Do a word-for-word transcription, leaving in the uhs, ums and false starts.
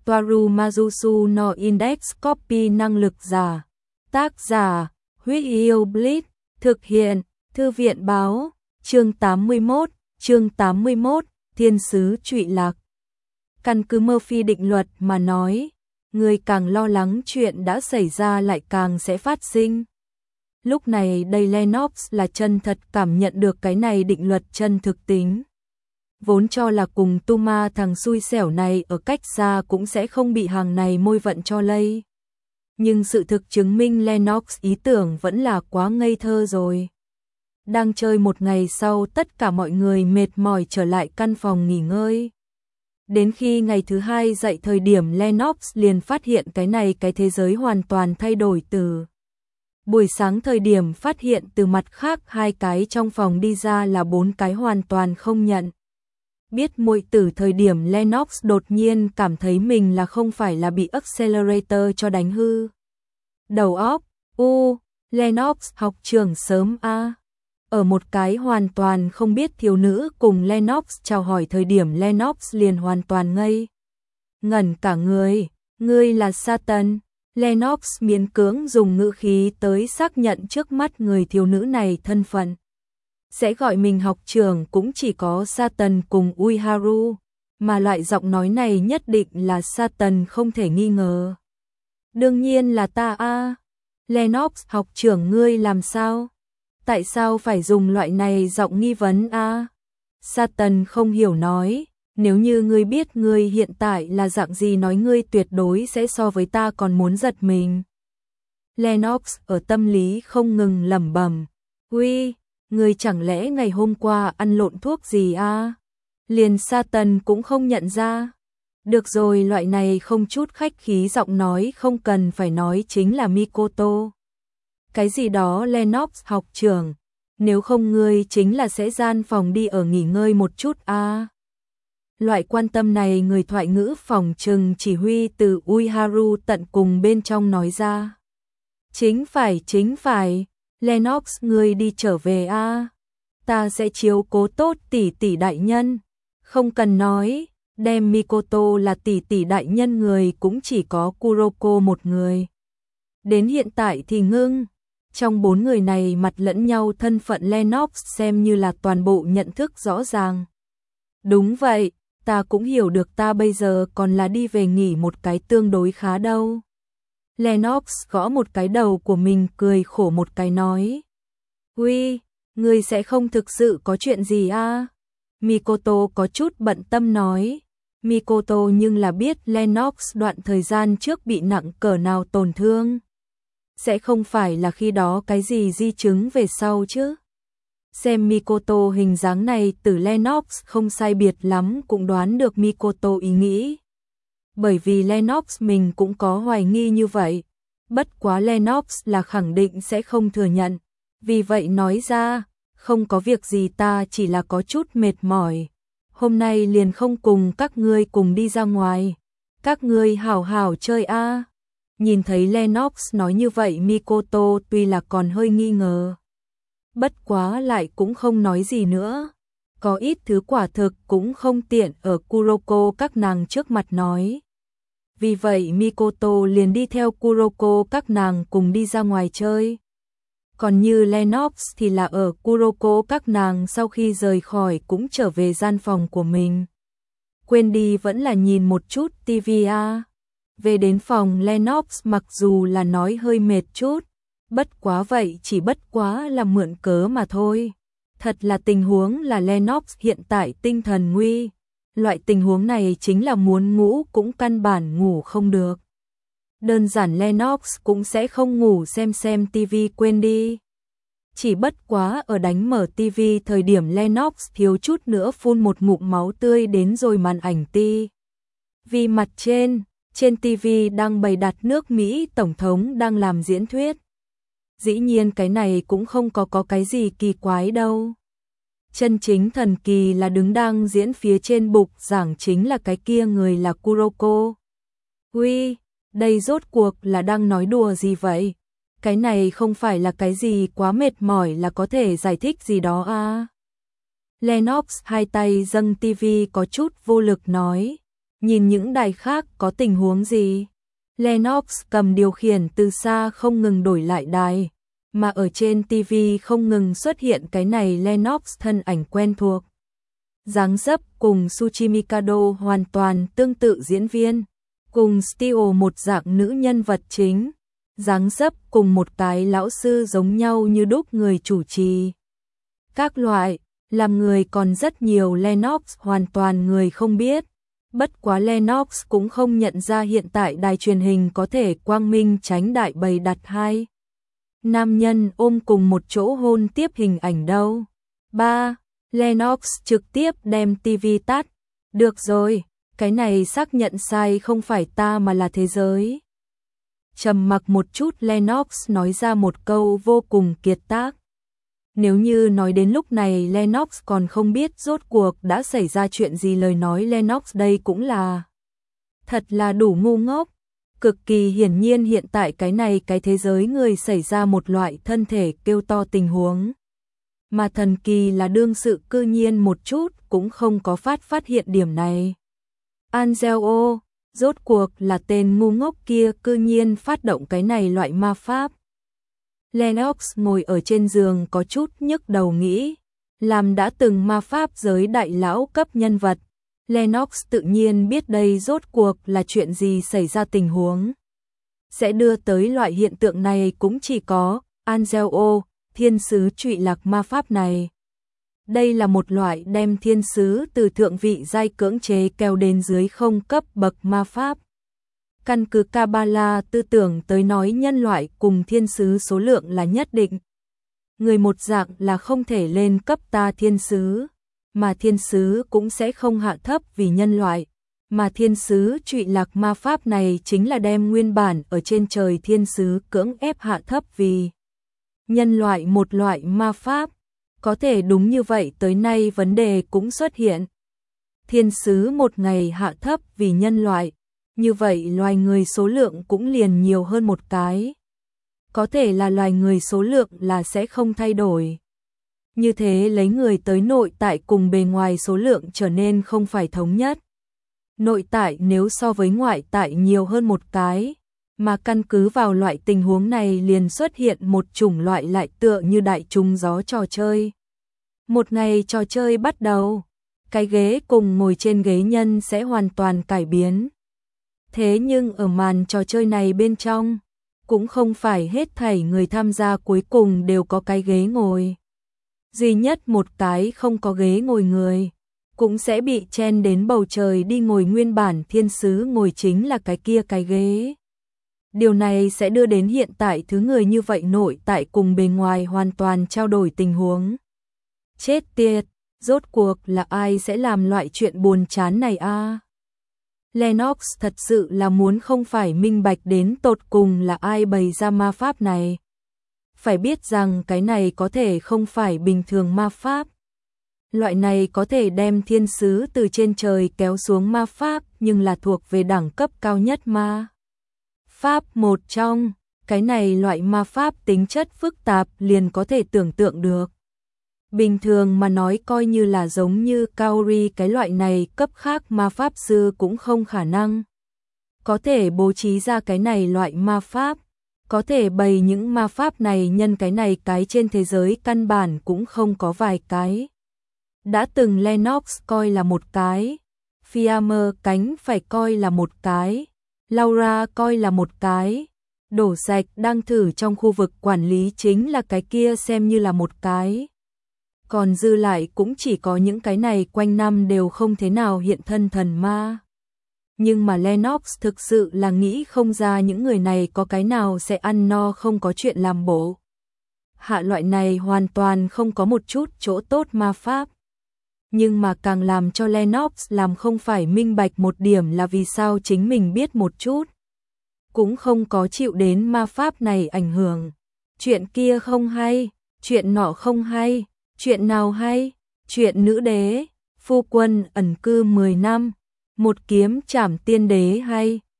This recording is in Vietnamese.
Toaru Majusu no Index Copy năng lực giả. Tác giả, Huyết Yêu Blitz, thực hiện, Thư viện báo, chương tám mươi mốt, chương tám mươi mốt, Thiên sứ trụy lạc. Căn cứ Murphy định luật mà nói, người càng lo lắng chuyện đã xảy ra lại càng sẽ phát sinh. Lúc này đây Lennox là chân thật cảm nhận được cái này định luật chân thực tính. Vốn cho là cùng Tuma thằng xui xẻo này ở cách xa cũng sẽ không bị hàng này môi vận cho lây. Nhưng sự thực chứng minh Lennox ý tưởng vẫn là quá ngây thơ rồi. Đang chơi một ngày sau tất cả mọi người mệt mỏi trở lại căn phòng nghỉ ngơi. Đến khi ngày thứ hai dậy thời điểm Lennox liền phát hiện cái này cái thế giới hoàn toàn thay đổi từ. Buổi sáng thời điểm phát hiện từ mặt khác hai cái trong phòng đi ra là bốn cái hoàn toàn không nhận. Biết muội tử thời điểm Lennox đột nhiên cảm thấy mình là không phải là bị accelerator cho đánh hư. Đầu óc, u, Lennox học trường sớm a. Ở một cái hoàn toàn không biết thiếu nữ cùng Lennox chào hỏi thời điểm Lennox liền hoàn toàn ngây. Ngẩn cả người, ngươi là Satan. Lennox miễn cưỡng dùng ngữ khí tới xác nhận trước mắt người thiếu nữ này thân phận. Sẽ gọi mình học trưởng cũng chỉ có Satan cùng Uiharu, mà loại giọng nói này nhất định là Satan không thể nghi ngờ. Đương nhiên là ta a. Lennox học trưởng ngươi làm sao? Tại sao phải dùng loại này giọng nghi vấn a? Satan không hiểu nói, nếu như ngươi biết ngươi hiện tại là dạng gì nói ngươi tuyệt đối sẽ so với ta còn muốn giật mình. Lennox ở tâm lý không ngừng lẩm bẩm, "Uy, ngươi chẳng lẽ ngày hôm qua ăn lộn thuốc gì a?" Liền Satan cũng không nhận ra. Được rồi, loại này không chút khách khí giọng nói không cần phải nói chính là Mikoto. Cái gì đó Lennox học trưởng, nếu không ngươi chính là sẽ gian phòng đi ở nghỉ ngơi một chút a. Loại quan tâm này người thoại ngữ phòng trừng chỉ huy từ Uiharu tận cùng bên trong nói ra. Chính phải, chính phải, Lennox ngươi đi trở về a. Ta sẽ chiếu cố tốt tỷ tỷ đại nhân. Không cần nói, đem Mikoto là tỷ tỷ đại nhân người cũng chỉ có Kuroko một người. Đến hiện tại thì ngưng. Trong bốn người này mặt lẫn nhau thân phận Lennox xem như là toàn bộ nhận thức rõ ràng. Đúng vậy, ta cũng hiểu được ta bây giờ còn là đi về nghỉ một cái tương đối khá đâu. Lennox gõ một cái đầu của mình cười khổ một cái nói. Uy, ngươi sẽ không thực sự có chuyện gì a? Mikoto có chút bận tâm nói. Mikoto nhưng là biết Lennox đoạn thời gian trước bị nặng cỡ nào tổn thương. Sẽ không phải là khi đó cái gì di chứng về sau chứ. Xem Mikoto hình dáng này từ Lennox không sai biệt lắm cũng đoán được Mikoto ý nghĩ. Bởi vì Lennox mình cũng có hoài nghi như vậy. Bất quá Lennox là khẳng định sẽ không thừa nhận. Vì vậy nói ra, không có việc gì, ta chỉ là có chút mệt mỏi. Hôm nay liền không cùng các ngươi cùng đi ra ngoài. Các ngươi hảo hảo chơi a. Nhìn thấy Lennox nói như vậy Mikoto tuy là còn hơi nghi ngờ. Bất quá lại cũng không nói gì nữa. Có ít thứ quả thực cũng không tiện ở Kuroko các nàng trước mặt nói. Vì vậy Mikoto liền đi theo Kuroko các nàng cùng đi ra ngoài chơi. Còn như Lennox thì là ở Kuroko các nàng sau khi rời khỏi cũng trở về gian phòng của mình. Quên đi vẫn là nhìn một chút tivi a. Về đến phòng Lennox mặc dù là nói hơi mệt chút, bất quá vậy chỉ bất quá là mượn cớ mà thôi. Thật là tình huống là Lennox hiện tại tinh thần nguy. Loại tình huống này chính là muốn ngủ cũng căn bản ngủ không được. Đơn giản Lennox cũng sẽ không ngủ xem xem tivi quên đi. Chỉ bất quá ở đánh mở tivi thời điểm Lennox thiếu chút nữa phun một ngụm máu tươi đến rồi màn ảnh ti. Vì mặt trên, trên tivi đang bày đặt nước Mỹ Tổng thống đang làm diễn thuyết. Dĩ nhiên cái này cũng không có có cái gì kỳ quái đâu. Chân chính thần kỳ là đứng đang diễn phía trên bục giảng chính là cái kia người là Kuroko. Uy, đây rốt cuộc là đang nói đùa gì vậy? Cái này không phải là cái gì quá mệt mỏi là có thể giải thích gì đó à? Lennox hai tay dâng tivi có chút vô lực nói. Nhìn những đài khác có tình huống gì? Lennox cầm điều khiển từ xa không ngừng đổi lại đài, mà ở trên ti vi không ngừng xuất hiện cái này Lennox thân ảnh quen thuộc. Dáng dấp cùng Tsuchi Mikado hoàn toàn tương tự diễn viên, cùng Steel một dạng nữ nhân vật chính, dáng dấp cùng một cái lão sư giống nhau như đúc người chủ trì. Các loại, làm người còn rất nhiều Lennox hoàn toàn người không biết. Bất quá Lennox cũng không nhận ra hiện tại đài truyền hình có thể quang minh tránh đại bày đặt hai nam nhân ôm cùng một chỗ hôn tiếp hình ảnh đâu. ba. Lennox trực tiếp đem ti vi tắt. Được rồi, cái này xác nhận sai không phải ta mà là thế giới. Trầm mặc một chút Lennox nói ra một câu vô cùng kiệt tác. Nếu như nói đến lúc này Lennox còn không biết rốt cuộc đã xảy ra chuyện gì lời nói Lennox đây cũng là thật là đủ ngu ngốc. Cực kỳ hiển nhiên hiện tại cái này cái thế giới người xảy ra một loại thân thể kêu to tình huống. Mà thần kỳ là đương sự cư nhiên một chút cũng không có phát phát hiện điểm này. Angelo, rốt cuộc là tên ngu ngốc kia cư nhiên phát động cái này loại ma pháp. Lennox ngồi ở trên giường có chút nhức đầu nghĩ, làm đã từng ma pháp giới đại lão cấp nhân vật. Lennox tự nhiên biết đây rốt cuộc là chuyện gì xảy ra tình huống. Sẽ đưa tới loại hiện tượng này cũng chỉ có Angelo, thiên sứ trụy lạc ma pháp này. Đây là một loại đem thiên sứ từ thượng vị giai cưỡng chế kéo đến dưới không cấp bậc ma pháp. Căn cứ Kabbalah tư tưởng tới nói nhân loại cùng thiên sứ số lượng là nhất định. Người một dạng là không thể lên cấp ta thiên sứ, mà thiên sứ cũng sẽ không hạ thấp vì nhân loại. Mà thiên sứ trụy lạc ma pháp này chính là đem nguyên bản ở trên trời thiên sứ cưỡng ép hạ thấp vì nhân loại một loại ma pháp. Có thể đúng như vậy tới nay vấn đề cũng xuất hiện. Thiên sứ một ngày hạ thấp vì nhân loại, như vậy loài người số lượng cũng liền nhiều hơn một cái. Có thể là loài người số lượng là sẽ không thay đổi. Như thế lấy người tới nội tại cùng bề ngoài số lượng trở nên không phải thống nhất. Nội tại nếu so với ngoại tại nhiều hơn một cái, mà căn cứ vào loại tình huống này liền xuất hiện một chủng loại lại tựa như đại trùng gió trò chơi. Một ngày trò chơi bắt đầu, cái ghế cùng ngồi trên ghế nhân sẽ hoàn toàn cải biến. Thế nhưng ở màn trò chơi này bên trong, cũng không phải hết thảy người tham gia cuối cùng đều có cái ghế ngồi. Duy nhất một cái không có ghế ngồi người, cũng sẽ bị chen đến bầu trời đi ngồi nguyên bản thiên sứ ngồi chính là cái kia cái ghế. Điều này sẽ đưa đến hiện tại thứ người như vậy nội tại cùng bề ngoài hoàn toàn trao đổi tình huống. Chết tiệt, rốt cuộc là ai sẽ làm loại chuyện buồn chán này a? À? Lennox thật sự là muốn không phải minh bạch đến tột cùng là ai bày ra ma pháp này. Phải biết rằng cái này có thể không phải bình thường ma pháp. Loại này có thể đem thiên sứ từ trên trời kéo xuống ma pháp nhưng là thuộc về đẳng cấp cao nhất ma pháp một trong. Cái này loại ma pháp tính chất phức tạp liền có thể tưởng tượng được. Bình thường mà nói coi như là giống như Kaori cái loại này cấp khác ma pháp sư cũng không khả năng. Có thể bố trí ra cái này loại ma pháp. Có thể bày những ma pháp này nhân cái này cái trên thế giới căn bản cũng không có vài cái. Đã từng Lennox coi là một cái. Fiammer cánh phải coi là một cái. Laura coi là một cái. Đổ sạch đang thử trong khu vực quản lý chính là cái kia xem như là một cái. Còn dư lại cũng chỉ có những cái này quanh năm đều không thế nào hiện thân thần ma. Nhưng mà Lennox thực sự là nghĩ không ra những người này có cái nào sẽ ăn no không có chuyện làm bổ. Hạ loại này hoàn toàn không có một chút chỗ tốt ma pháp. Nhưng mà càng làm cho Lennox làm không phải minh bạch một điểm là vì sao chính mình biết một chút. Cũng không có chịu đến ma pháp này ảnh hưởng. Chuyện kia không hay, chuyện nọ không hay, chuyện nào hay, chuyện nữ đế, phu quân ẩn cư mười năm, một kiếm trảm tiên đế hay.